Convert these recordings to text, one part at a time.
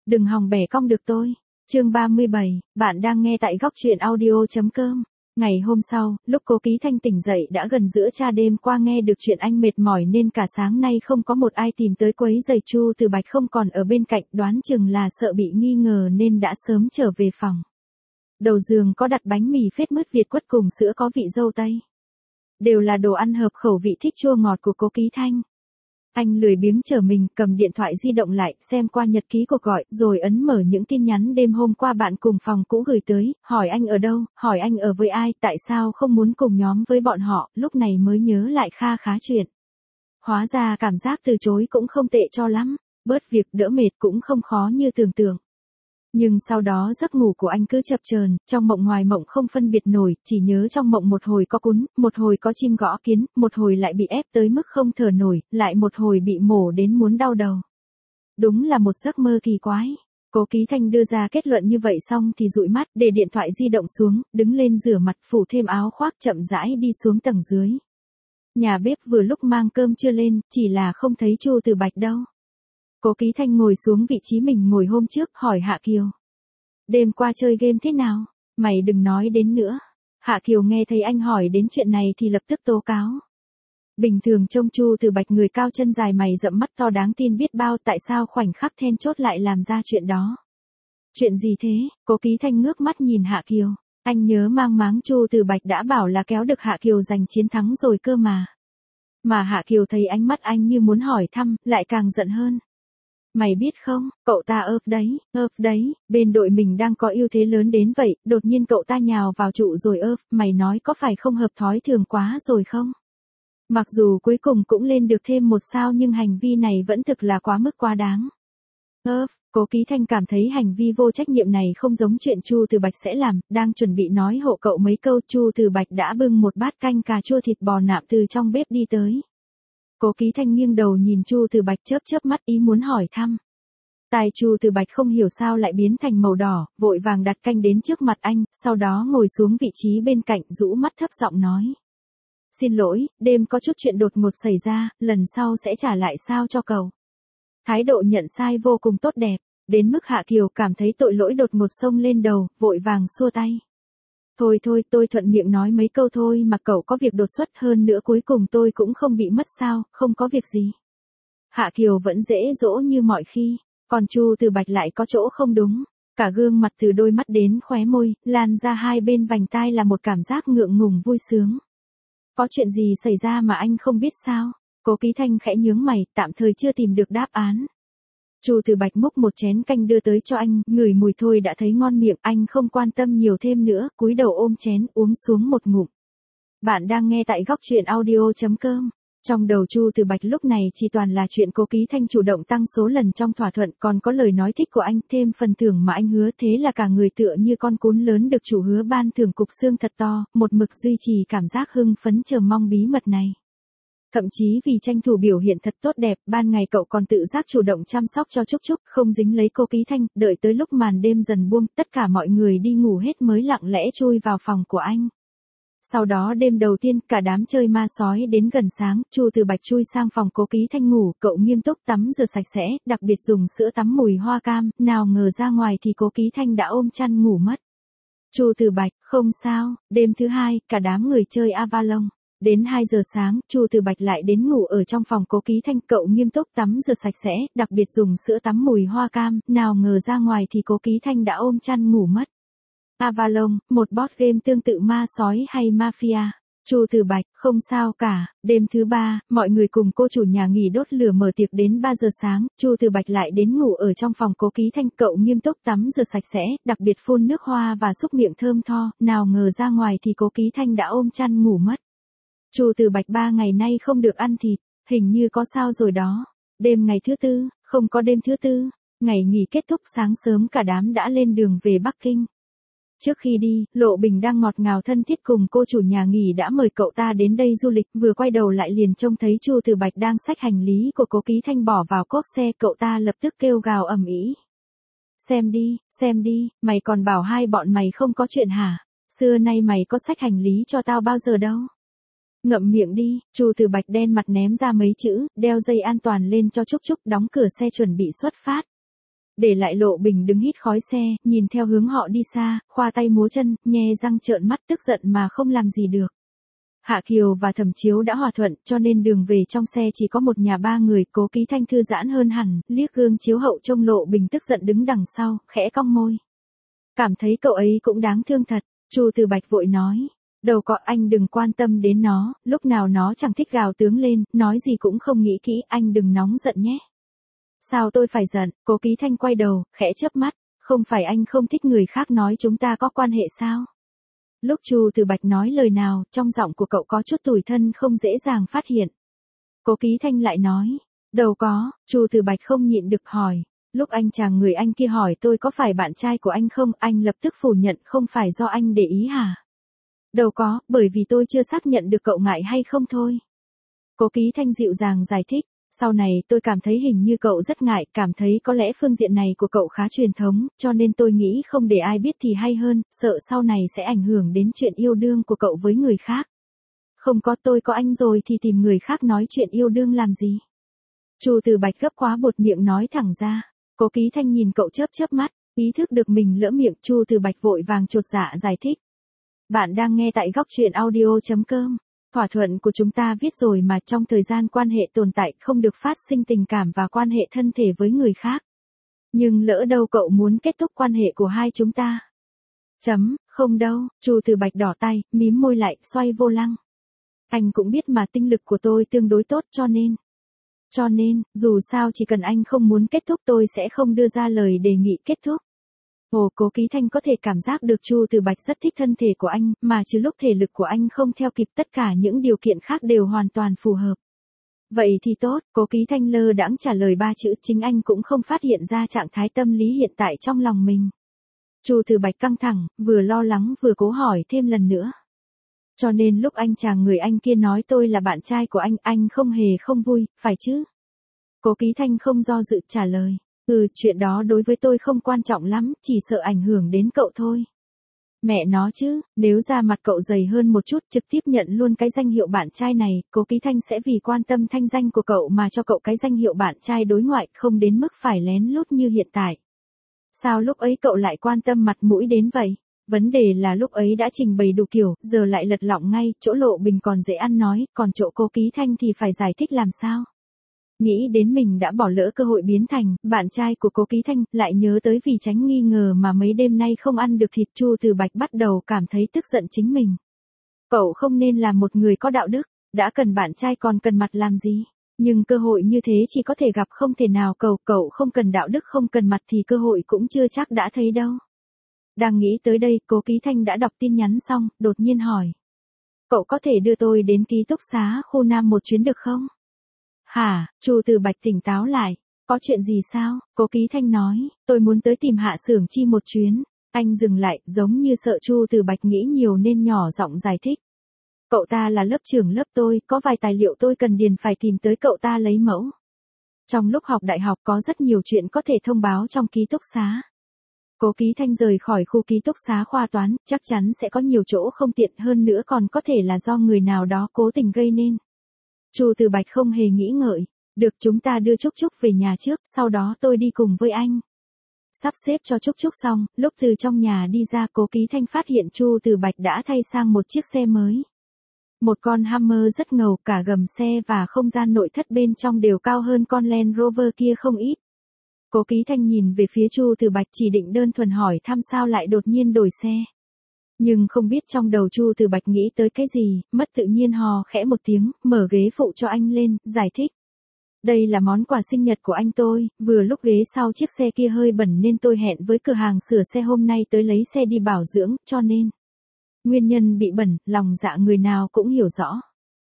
Đừng hòng bẻ cong được tôi. Chương 37, bạn đang nghe tại góc truyện audio.com. Ngày hôm sau, lúc Cố Ký Thanh tỉnh dậy đã gần giữa trưa, đêm qua nghe được chuyện anh mệt mỏi nên cả sáng nay không có một ai tìm tới quấy rầy. Chu Từ Bạch không còn ở bên cạnh, đoán chừng là sợ bị nghi ngờ nên đã sớm trở về phòng. Đầu giường có đặt bánh mì phết mứt Việt quất cùng sữa có vị dâu tây. Đều là đồ ăn hợp khẩu vị thích chua ngọt của Cố Ký Thanh. Anh lười biếng trở mình, cầm điện thoại di động lại, xem qua nhật ký cuộc gọi, rồi ấn mở những tin nhắn đêm hôm qua bạn cùng phòng cũ gửi tới, hỏi anh ở đâu, hỏi anh ở với ai, tại sao không muốn cùng nhóm với bọn họ, lúc này mới nhớ lại kha khá chuyện. Hóa ra cảm giác từ chối cũng không tệ cho lắm, bớt việc đỡ mệt cũng không khó như tưởng tượng. Nhưng sau đó giấc ngủ của anh cứ chập chờn, trong mộng ngoài mộng không phân biệt nổi, chỉ nhớ trong mộng một hồi có cún, một hồi có chim gõ kiến, một hồi lại bị ép tới mức không thở nổi, lại một hồi bị mổ đến muốn đau đầu. Đúng là một giấc mơ kỳ quái. Cố Ký Thanh đưa ra kết luận như vậy xong thì dụi mắt, để điện thoại di động xuống, đứng lên rửa mặt, phủ thêm áo khoác, chậm rãi đi xuống tầng dưới. Nhà bếp vừa lúc mang cơm trưa lên, chỉ là không thấy Chu Từ Bạch đâu. Cố Ký Thanh ngồi xuống vị trí mình ngồi hôm trước, hỏi Hạ Kiều. Đêm qua chơi game thế nào? Mày đừng nói đến nữa. Hạ Kiều nghe thấy anh hỏi đến chuyện này thì lập tức tố cáo. Bình thường trông Chu Từ Bạch người cao chân dài mày rậm mắt to đáng tin biết bao, tại sao khoảnh khắc then chốt lại làm ra chuyện đó? Chuyện gì thế? Cố Ký Thanh ngước mắt nhìn Hạ Kiều. Anh nhớ mang máng Chu Từ Bạch đã bảo là kéo được Hạ Kiều giành chiến thắng rồi cơ mà. Mà Hạ Kiều thấy ánh mắt anh như muốn hỏi thăm, lại càng giận hơn. Mày biết không, cậu ta ợp đấy, bên đội mình đang có ưu thế lớn đến vậy, đột nhiên cậu ta nhào vào trụ rồi mày nói có phải không hợp thói thường quá rồi không? Mặc dù cuối cùng cũng lên được thêm 1 sao nhưng hành vi này vẫn thực là quá mức quá đáng. Cố Ký Thanh cảm thấy hành vi vô trách nhiệm này không giống chuyện Chu Từ Bạch sẽ làm, đang chuẩn bị nói hộ cậu mấy câu, Chu Từ Bạch đã bưng một bát canh cà chua thịt bò nạm từ trong bếp đi tới. Cố Ký Thanh nghiêng đầu nhìn Chu Từ Bạch chớp chớp mắt ý muốn hỏi thăm. Tai Chu Từ Bạch không hiểu sao lại biến thành màu đỏ, vội vàng đặt canh đến trước mặt anh, sau đó ngồi xuống vị trí bên cạnh, rũ mắt thấp giọng nói. Xin lỗi, đêm có chút chuyện đột ngột xảy ra, lần sau sẽ trả lại sao cho cậu. Thái độ nhận sai vô cùng tốt đẹp, đến mức Hạ Kiều cảm thấy tội lỗi đột ngột xông lên đầu, vội vàng xua tay. Thôi, tôi thuận miệng nói mấy câu thôi mà cậu có việc đột xuất, hơn nữa cuối cùng tôi cũng không bị mất sao, không có việc gì. Hạ Kiều vẫn dễ dỗ như mọi khi, còn Chu Từ Bạch lại có chỗ không đúng. Cả gương mặt từ đôi mắt đến khóe môi, lan ra hai bên vành tai là một cảm giác ngượng ngùng vui sướng. Có chuyện gì xảy ra mà anh không biết sao? Cố Ký Thanh khẽ nhướng mày, tạm thời chưa tìm được đáp án. Chu Từ Bạch múc một chén canh đưa tới cho anh, ngửi mùi thôi đã thấy ngon miệng, anh không quan tâm nhiều thêm nữa, cúi đầu ôm chén uống xuống một ngụm. Bạn đang nghe tại góc truyện audio.com. Trong đầu Chu Từ Bạch lúc này chỉ toàn là chuyện Cố Ký Thanh chủ động tăng số lần trong thỏa thuận, còn có lời nói thích của anh, thêm phần thưởng mà anh hứa, thế là cả người tựa như con cún lớn được chủ hứa ban thưởng cục xương thật to, một mực duy trì cảm giác hưng phấn chờ mong bí mật này. Thậm chí vì tranh thủ biểu hiện thật tốt đẹp, ban ngày cậu còn tự giác chủ động chăm sóc cho Trúc Trúc, không dính lấy Cố Ký Thanh, đợi tới lúc màn đêm dần buông, tất cả mọi người đi ngủ hết mới lặng lẽ chui vào phòng của anh. Sau đó đêm đầu tiên, cả đám chơi ma sói đến gần sáng, Chu Từ Bạch chui sang phòng Cố Ký Thanh ngủ, cậu nghiêm túc tắm rửa sạch sẽ, đặc biệt dùng sữa tắm mùi hoa cam, nào ngờ ra ngoài thì Cố Ký Thanh đã ôm chăn ngủ mất. Chu Từ Bạch, không sao, đêm thứ hai, cả đám người chơi Avalon. Đến 2 giờ sáng, Chu Từ Bạch lại đến ngủ ở trong phòng Cố Ký Thanh, cậu nghiêm túc tắm rửa sạch sẽ, đặc biệt dùng sữa tắm mùi hoa cam, nào ngờ ra ngoài thì Cố Ký Thanh đã ôm chăn ngủ mất. Avalon, một board game tương tự ma sói hay mafia. Chu Từ Bạch, không sao cả. Đêm thứ 3, mọi người cùng cô chủ nhà nghỉ đốt lửa mở tiệc đến 3 giờ sáng, Chu Từ Bạch lại đến ngủ ở trong phòng Cố Ký Thanh, cậu nghiêm túc tắm rửa sạch sẽ, đặc biệt phun nước hoa và xúc miệng thơm tho, nào ngờ ra ngoài thì Cố Ký Thanh đã ôm chăn ngủ mất. Chu Từ Bạch 3 ngày nay không được ăn thịt, hình như có sao rồi đó. Đêm ngày thứ 4, không có đêm thứ 4, ngày nghỉ kết thúc sáng sớm cả đám đã lên đường về Bắc Kinh. Trước khi đi, Lộ Bình đang ngọt ngào thân thiết cùng cô chủ nhà nghỉ đã mời cậu ta đến đây du lịch, vừa quay đầu lại liền trông thấy Chu Từ Bạch đang xách hành lý của Cố Ký Thanh bỏ vào cốp xe, cậu ta lập tức kêu gào ầm ĩ. Xem đi, mày còn bảo hai bọn mày không có chuyện hả? Xưa nay mày có xách hành lý cho tao bao giờ đâu. Ngậm miệng đi, Chu Từ Bạch đen mặt ném ra mấy chữ, đeo dây an toàn lên cho Trúc Trúc, đóng cửa xe chuẩn bị xuất phát. để lại Lộ Bình đứng hít khói xe, nhìn theo hướng họ đi xa, khoa tay múa chân, nhe răng trợn mắt tức giận mà không làm gì được. Hạ Kiều và Thẩm Chiếu đã hòa thuận, cho nên đường về trong xe chỉ có một nhà ba người. Cố Ký Thanh thư giãn hơn hẳn, liếc gương chiếu hậu trông Lộ Bình tức giận đứng đằng sau, khẽ cong môi. Cảm thấy cậu ấy cũng đáng thương thật. Chu Từ Bạch vội nói. Đâu có, anh đừng quan tâm đến nó, lúc nào nó chẳng thích gào tướng lên, nói gì cũng không nghĩ kỹ, anh đừng nóng giận nhé. Sao tôi phải giận? Cố Ký Thanh quay đầu, khẽ chớp mắt, không phải anh không thích người khác nói chúng ta có quan hệ sao? Lúc Chu Từ Bạch nói lời nào, trong giọng của cậu có chút tủi thân không dễ dàng phát hiện. Cố Ký Thanh lại nói, đâu có. Chu Từ Bạch không nhịn được hỏi. Lúc anh chàng người anh kia hỏi tôi có phải bạn trai của anh không, anh lập tức phủ nhận không phải do anh để ý hả? Đâu có, bởi vì tôi chưa xác nhận được cậu ngại hay không thôi. Cố Ký Thanh dịu dàng giải thích, sau này tôi cảm thấy hình như cậu rất ngại, cảm thấy có lẽ phương diện này của cậu khá truyền thống, cho nên tôi nghĩ không để ai biết thì hay hơn, sợ sau này sẽ ảnh hưởng đến chuyện yêu đương của cậu với người khác. Không có, tôi có anh rồi thì tìm người khác nói chuyện yêu đương làm gì? Chu Từ Bạch gấp quá buột miệng nói thẳng ra. Cố Ký Thanh nhìn cậu chớp chớp mắt, ý thức được mình lỡ miệng. Chu Từ Bạch vội vàng chột dạ giải thích. Bạn đang nghe tại góc truyện audio.com. Thỏa thuận của chúng ta viết rồi mà, trong thời gian quan hệ tồn tại không được phát sinh tình cảm và quan hệ thân thể với người khác. Nhưng lỡ đâu cậu muốn kết thúc quan hệ của hai chúng ta? Không đâu. Chu Từ Bạch đỏ tay, mím môi lại, xoay vô lăng. Anh cũng biết mà, tinh lực của tôi tương đối tốt cho nên, dù sao chỉ cần anh không muốn kết thúc tôi sẽ không đưa ra lời đề nghị kết thúc. Ồ, Cố Ký Thanh có thể cảm giác được Chu Từ Bạch rất thích thân thể của anh, mà trừ lúc thể lực của anh không theo kịp tất cả những điều kiện khác đều hoàn toàn phù hợp. Vậy thì tốt. Cố Ký Thanh lơ đãng trả lời ba chữ, chính anh cũng không phát hiện ra trạng thái tâm lý hiện tại trong lòng mình. Chu Từ Bạch căng thẳng, vừa lo lắng vừa cố hỏi thêm lần nữa. Cho nên lúc anh chàng người anh kia nói tôi là bạn trai của anh không hề không vui, phải chứ? Cố Ký Thanh không do dự trả lời. Chuyện đó đối với tôi không quan trọng lắm, chỉ sợ ảnh hưởng đến cậu thôi. Mẹ nó chứ, nếu da mặt cậu dày hơn một chút trực tiếp nhận luôn cái danh hiệu bạn trai này, Cố Ký Thanh sẽ vì quan tâm thanh danh của cậu mà cho cậu cái danh hiệu bạn trai đối ngoại, không đến mức phải lén lút như hiện tại. Sao lúc ấy cậu lại quan tâm mặt mũi đến vậy? Vấn đề là lúc ấy đã trình bày đủ kiểu, giờ lại lật lọng ngay, chỗ Lộ Bình còn dễ ăn nói, còn chỗ Cố Ký Thanh thì phải giải thích làm sao? Nghĩ đến mình đã bỏ lỡ cơ hội biến thành bạn trai của Cố Ký Thanh, lại nhớ tới vì tránh nghi ngờ mà mấy đêm nay không ăn được thịt, Chu Từ Bạch bắt đầu cảm thấy tức giận chính mình. Cậu không nên là một người có đạo đức, đã cần bạn trai còn cần mặt làm gì? Nhưng cơ hội như thế chỉ có thể gặp không thể nào cậu không cần đạo đức không cần mặt thì cơ hội cũng chưa chắc đã thấy đâu. Đang nghĩ tới đây, Cố Ký Thanh đã đọc tin nhắn xong, đột nhiên hỏi. Cậu có thể đưa tôi đến ký túc xá khu Nam một chuyến được không? Hả? Chu Từ Bạch tỉnh táo lại. Có chuyện gì sao? Cố Ký Thanh nói, tôi muốn tới tìm Hạ Xưởng Chi một chuyến. Anh dừng lại, giống như sợ Chu Từ Bạch nghĩ nhiều nên nhỏ giọng giải thích. Cậu ta là lớp trưởng lớp tôi, có vài tài liệu tôi cần điền phải tìm tới cậu ta lấy mẫu. Trong lúc học đại học có rất nhiều chuyện có thể thông báo trong ký túc xá. Cố Ký Thanh rời khỏi khu ký túc xá khoa toán, chắc chắn sẽ có nhiều chỗ không tiện, hơn nữa còn có thể là do người nào đó cố tình gây nên. Chu Từ Bạch không hề nghĩ ngợi, được, chúng ta đưa Trúc Trúc về nhà trước, sau đó tôi đi cùng với anh. Sắp xếp cho Trúc Trúc xong, lúc từ trong nhà đi ra, Cố Ký Thanh phát hiện Chu Từ Bạch đã thay sang một chiếc xe mới. Một con Hummer rất ngầu, cả gầm xe và không gian nội thất bên trong đều cao hơn con Land Rover kia không ít. Cố Ký Thanh nhìn về phía Chu Từ Bạch, chỉ định đơn thuần hỏi thăm sao lại đột nhiên đổi xe. Nhưng không biết trong đầu Chu Từ Bạch nghĩ tới cái gì, mất tự nhiên hò khẽ một tiếng, mở ghế phụ cho anh lên, giải thích. Đây là món quà sinh nhật của anh tôi, vừa lúc ghế sau chiếc xe kia hơi bẩn nên tôi hẹn với cửa hàng sửa xe hôm nay tới lấy xe đi bảo dưỡng, cho nên. Nguyên nhân bị bẩn, lòng dạ người nào cũng hiểu rõ.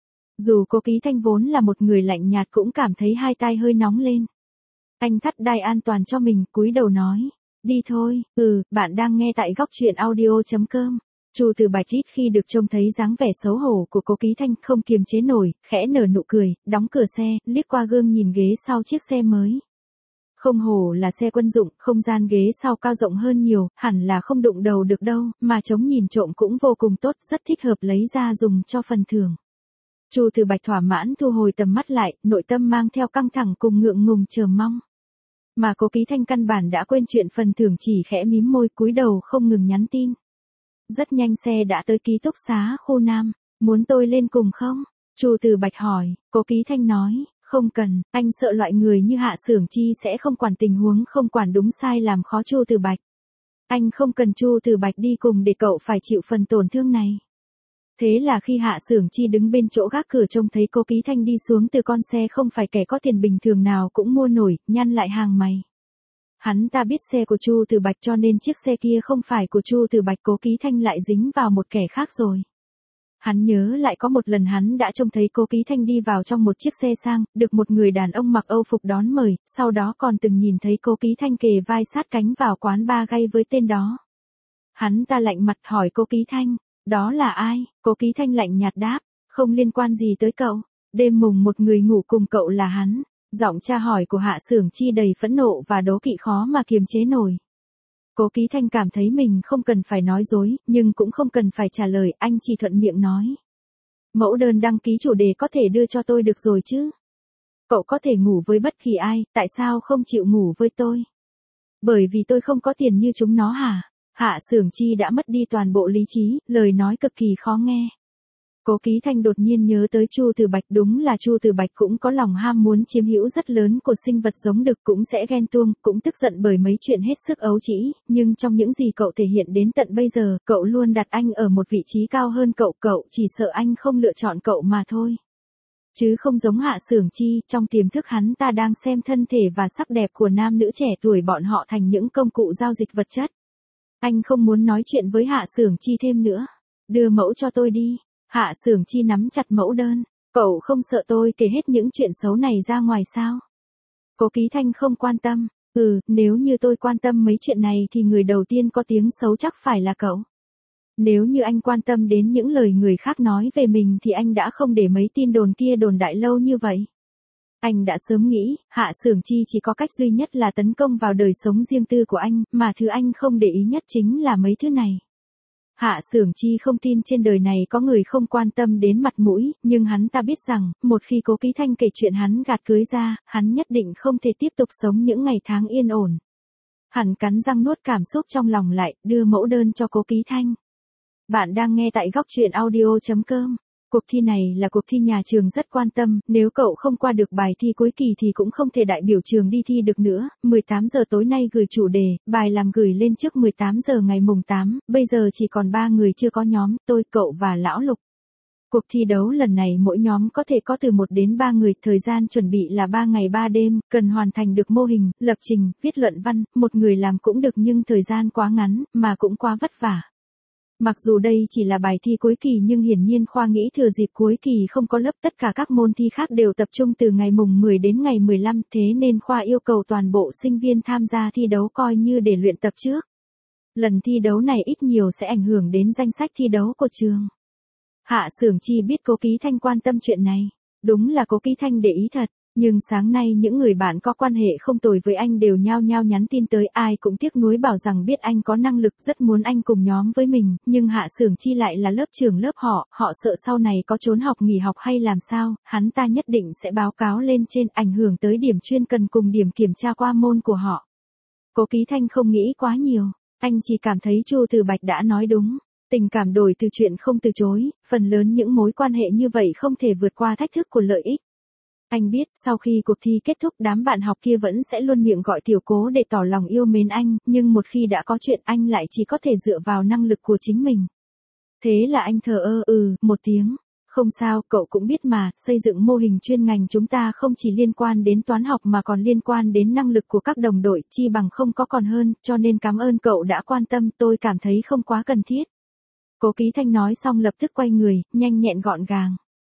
Dù Cố Ký Thanh vốn là một người lạnh nhạt cũng cảm thấy hai tai hơi nóng lên. Anh thắt đai an toàn cho mình, cúi đầu nói. Đi thôi. Bạn đang nghe tại góc truyện audio.com. Chu Từ Bạch ít khi được trông thấy dáng vẻ xấu hổ của Cố Ký Thanh, không kiềm chế nổi, khẽ nở nụ cười, đóng cửa xe, liếc qua gương nhìn ghế sau chiếc xe mới. Không hổ là xe quân dụng, không gian ghế sau cao rộng hơn nhiều, hẳn là không đụng đầu được đâu, mà chống nhìn trộm cũng vô cùng tốt, rất thích hợp lấy ra dùng cho phần thưởng. Chu Từ Bạch thỏa mãn thu hồi tầm mắt lại, nội tâm mang theo căng thẳng cùng ngượng ngùng chờ mong. Mà Cố Ký Thanh căn bản đã quên chuyện phần thưởng, chỉ khẽ mím môi cúi đầu không ngừng nhắn tin. Rất nhanh xe đã tới ký túc xá khu Nam, muốn tôi lên cùng không? Chu Từ Bạch hỏi, Cố Ký Thanh nói, không cần, anh sợ loại người như Hạ Xưởng Chi sẽ không quản tình huống, không quản đúng sai làm khó Chu Từ Bạch. Anh không cần Chu Từ Bạch đi cùng để cậu phải chịu phần tổn thương này. Thế là khi Hạ Xưởng Chi đứng bên chỗ gác cửa trông thấy Cố Ký Thanh đi xuống từ con xe không phải kẻ có tiền bình thường nào cũng mua nổi, nhăn lại hàng mày. Hắn ta biết xe của Chu Từ Bạch cho nên chiếc xe kia không phải của Chu Từ Bạch, Cố Ký Thanh lại dính vào một kẻ khác rồi. Hắn nhớ lại có một lần hắn đã trông thấy Cố Ký Thanh đi vào trong một chiếc xe sang, được một người đàn ông mặc Âu phục đón mời, sau đó còn từng nhìn thấy Cố Ký Thanh kề vai sát cánh vào quán bar gay với tên đó. Hắn ta lạnh mặt hỏi Cố Ký Thanh, đó là ai? Cố Ký Thanh lạnh nhạt đáp, không liên quan gì tới cậu, đêm mùng một người ngủ cùng cậu là hắn. Giọng tra hỏi của Hạ Xưởng Chi đầy phẫn nộ và đố kỵ khó mà kiềm chế nổi. Cố Ký Thanh cảm thấy mình không cần phải nói dối, nhưng cũng không cần phải trả lời, anh chỉ thuận miệng nói. Mẫu đơn đăng ký chủ đề có thể đưa cho tôi được rồi chứ? Cậu có thể ngủ với bất kỳ ai, tại sao không chịu ngủ với tôi? Bởi vì tôi không có tiền như chúng nó hả? Hạ Xưởng Chi đã mất đi toàn bộ lý trí, lời nói cực kỳ khó nghe. Cố Ký Thanh đột nhiên nhớ tới Chu Từ Bạch, đúng là Chu Từ Bạch cũng có lòng ham muốn chiếm hữu rất lớn của sinh vật giống đực, cũng sẽ ghen tuông, cũng tức giận bởi mấy chuyện hết sức ấu trĩ, nhưng trong những gì cậu thể hiện đến tận bây giờ, cậu luôn đặt anh ở một vị trí cao hơn cậu chỉ sợ anh không lựa chọn cậu mà thôi. Chứ không giống Hạ Xưởng Chi, trong tiềm thức hắn ta đang xem thân thể và sắc đẹp của nam nữ trẻ tuổi bọn họ thành những công cụ giao dịch vật chất. Anh không muốn nói chuyện với Hạ Xưởng Chi thêm nữa. Đưa mẫu cho tôi đi. Hạ Xưởng Chi nắm chặt mẫu đơn. Cậu không sợ tôi kể hết những chuyện xấu này ra ngoài sao? Cố Ký Thanh không quan tâm. Nếu như tôi quan tâm mấy chuyện này thì người đầu tiên có tiếng xấu chắc phải là cậu. Nếu như anh quan tâm đến những lời người khác nói về mình thì anh đã không để mấy tin đồn kia đồn đại lâu như vậy. Anh đã sớm nghĩ, Hạ Xưởng Chi chỉ có cách duy nhất là tấn công vào đời sống riêng tư của anh, mà thứ anh không để ý nhất chính là mấy thứ này. Hạ Xưởng Chi không tin trên đời này có người không quan tâm đến mặt mũi, nhưng hắn ta biết rằng, một khi Cố Ký Thanh kể chuyện hắn gạt cưới ra, hắn nhất định không thể tiếp tục sống những ngày tháng yên ổn. Hắn cắn răng nuốt cảm xúc trong lòng lại, đưa mẫu đơn cho Cố Ký Thanh. Bạn đang nghe tại góc truyện audio.com. Cuộc thi này là cuộc thi nhà trường rất quan tâm, nếu cậu không qua được bài thi cuối kỳ thì cũng không thể đại biểu trường đi thi được nữa. 18 giờ tối nay gửi chủ đề, bài làm gửi lên trước 18 giờ ngày mùng 8, bây giờ chỉ còn 3 người chưa có nhóm, tôi, cậu và Lão Lục. Cuộc thi đấu lần này mỗi nhóm có thể có từ 1 đến 3 người, thời gian chuẩn bị là 3 ngày 3 đêm, cần hoàn thành được mô hình, lập trình, viết luận văn, một người làm cũng được nhưng thời gian quá ngắn, mà cũng quá vất vả. Mặc dù đây chỉ là bài thi cuối kỳ nhưng hiển nhiên khoa nghĩ thừa dịp cuối kỳ không có lớp, tất cả các môn thi khác đều tập trung từ ngày mùng 10 đến ngày 15, thế nên khoa yêu cầu toàn bộ sinh viên tham gia thi đấu coi như để luyện tập trước. Lần thi đấu này ít nhiều sẽ ảnh hưởng đến danh sách thi đấu của trường. Hạ Xưởng Chi biết Cố Ký Thanh quan tâm chuyện này. Đúng là Cố Ký Thanh để ý thật. Nhưng sáng nay những người bạn có quan hệ không tồi với anh đều nhao nhao nhắn tin tới, ai cũng tiếc nuối bảo rằng biết anh có năng lực, rất muốn anh cùng nhóm với mình, nhưng Hạ Xưởng Chi lại là lớp trưởng lớp họ sợ sau này có trốn học nghỉ học hay làm sao, hắn ta nhất định sẽ báo cáo lên trên, ảnh hưởng tới điểm chuyên cần cùng điểm kiểm tra qua môn của họ. Cố Ký Thanh không nghĩ quá nhiều, anh chỉ cảm thấy Chu Từ Bạch đã nói đúng. Tình cảm đổi từ chuyện không từ chối, phần lớn những mối quan hệ như vậy không thể vượt qua thách thức của lợi ích. Anh biết, sau khi cuộc thi kết thúc đám bạn học kia vẫn sẽ luôn miệng gọi Tiểu Cố để tỏ lòng yêu mến anh, nhưng một khi đã có chuyện anh lại chỉ có thể dựa vào năng lực của chính mình. Thế là anh thờ một tiếng. Không sao, cậu cũng biết mà, xây dựng mô hình chuyên ngành chúng ta không chỉ liên quan đến toán học mà còn liên quan đến năng lực của các đồng đội, chi bằng không có còn hơn, cho nên cảm ơn cậu đã quan tâm, tôi cảm thấy không quá cần thiết. Cố Ký Thanh nói xong lập tức quay người, nhanh nhẹn gọn gàng.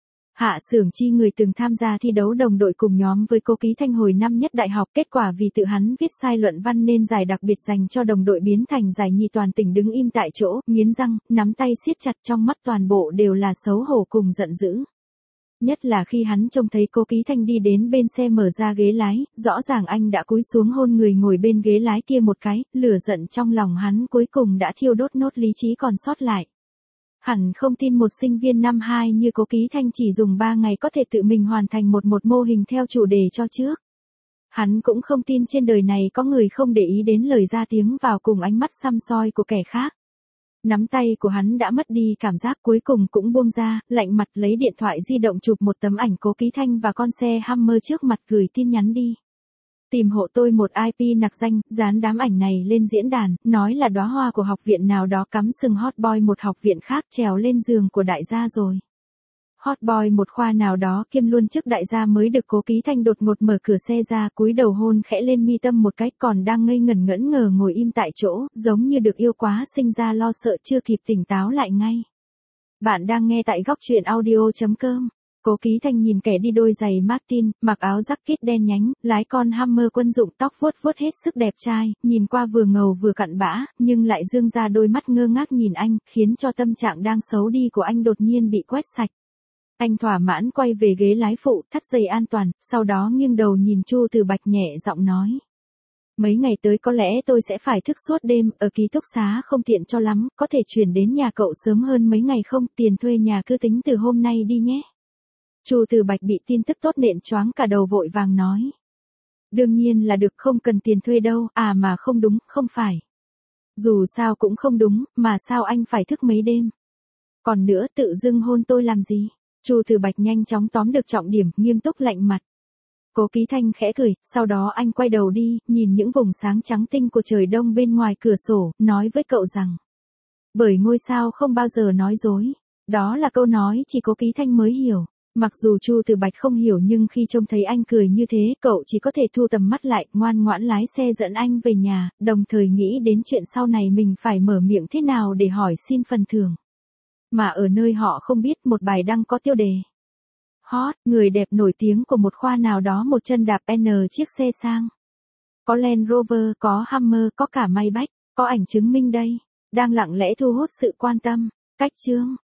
Hạ Xưởng Chi người từng tham gia thi đấu đồng đội cùng nhóm với Cố Ký Thanh hồi năm nhất đại học, kết quả vì tự hắn viết sai luận văn nên giải đặc biệt dành cho đồng đội biến thành giải nhì, toàn tỉnh đứng im tại chỗ, nghiến răng, nắm tay siết chặt, trong mắt toàn bộ đều là xấu hổ cùng giận dữ. Nhất là khi hắn trông thấy Cố Ký Thanh đi đến bên xe mở ra ghế lái, rõ ràng anh đã cúi xuống hôn người ngồi bên ghế lái kia một cái, lửa giận trong lòng hắn cuối cùng đã thiêu đốt nốt lý trí còn sót lại. Hẳn không tin một sinh viên năm 2 như Cố Ký Thanh chỉ dùng 3 ngày có thể tự mình hoàn thành một mô hình theo chủ đề cho trước. Hắn cũng không tin trên đời này có người không để ý đến lời ra tiếng vào cùng ánh mắt săm soi của kẻ khác. Nắm tay của hắn đã mất đi cảm giác, cuối cùng cũng buông ra, lạnh mặt lấy điện thoại di động chụp một tấm ảnh Cố Ký Thanh và con xe Hummer trước mặt, gửi tin nhắn đi. Tìm hộ tôi một IP nặc danh, dán đám ảnh này lên diễn đàn, nói là đóa hoa của học viện nào đó cắm sừng hot boy một học viện khác, trèo lên giường của đại gia rồi. Hot boy một khoa nào đó kiêm luôn chức đại gia mới được. Cố Ký Thanh đột ngột mở cửa xe ra, cúi đầu hôn khẽ lên mi tâm một cái, còn đang ngây ngẩn ngẩn ngơ ngồi im tại chỗ, giống như được yêu quá sinh ra lo sợ, chưa kịp tỉnh táo lại ngay. Bạn đang nghe tại góc truyện audio.com. Cố Ký Thanh nhìn kẻ đi đôi giày Martin, mặc áo jacket đen nhánh, lái con Hummer quân dụng, tóc vuốt vuốt hết sức đẹp trai, nhìn qua vừa ngầu vừa cặn bã, nhưng lại dương ra đôi mắt ngơ ngác nhìn anh, khiến cho tâm trạng đang xấu đi của anh đột nhiên bị quét sạch. Anh thỏa mãn quay về ghế lái phụ, thắt dây an toàn, sau đó nghiêng đầu nhìn Chu Từ Bạch nhẹ giọng nói. Mấy ngày tới có lẽ tôi sẽ phải thức suốt đêm, ở ký túc xá không tiện cho lắm, có thể chuyển đến nhà cậu sớm hơn mấy ngày không, tiền thuê nhà cứ tính từ hôm nay đi nhé. Chu Từ Bạch bị tin tức tốt nện choáng cả đầu, vội vàng nói. Đương nhiên là được, không cần tiền thuê đâu, à mà không đúng, không phải. Dù sao cũng không đúng, mà sao anh phải thức mấy đêm. Còn nữa, tự dưng hôn tôi làm gì? Chu Từ Bạch nhanh chóng tóm được trọng điểm, nghiêm túc lạnh mặt. Cố Ký Thanh khẽ cười, sau đó anh quay đầu đi, nhìn những vùng sáng trắng tinh của trời đông bên ngoài cửa sổ, nói với cậu rằng. Bởi ngôi sao không bao giờ nói dối. Đó là câu nói chỉ Cố Ký Thanh mới hiểu. Mặc dù Chu Từ Bạch không hiểu, nhưng khi trông thấy anh cười như thế, cậu chỉ có thể thu tầm mắt lại, ngoan ngoãn lái xe dẫn anh về nhà, đồng thời nghĩ đến chuyện sau này mình phải mở miệng thế nào để hỏi xin phần thưởng. Mà ở nơi họ không biết, một bài đăng có tiêu đề. Hot, người đẹp nổi tiếng của một khoa nào đó một chân đạp N chiếc xe sang. Có Land Rover, có Hummer, có cả Maybach, có ảnh chứng minh đây. Đang lặng lẽ thu hút sự quan tâm. Cách chương.